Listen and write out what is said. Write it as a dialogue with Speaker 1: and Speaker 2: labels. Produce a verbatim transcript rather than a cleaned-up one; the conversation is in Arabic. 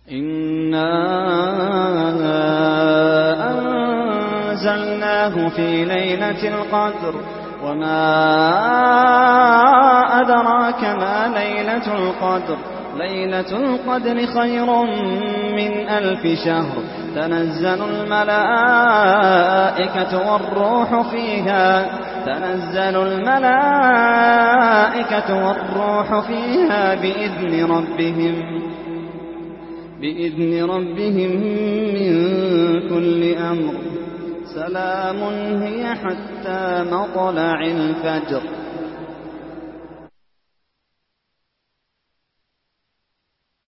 Speaker 1: إنا أنزلناه في ليلة القدر وما أدراك ما ليلة القدر ليلة القدر خير من ألف شهر تنزل الملائكة والروح فيها تنزل الملائكة والروح فيها بإذن ربهم بإذن ربهم من كل أمر سلام هي حتى مطلع الفجر.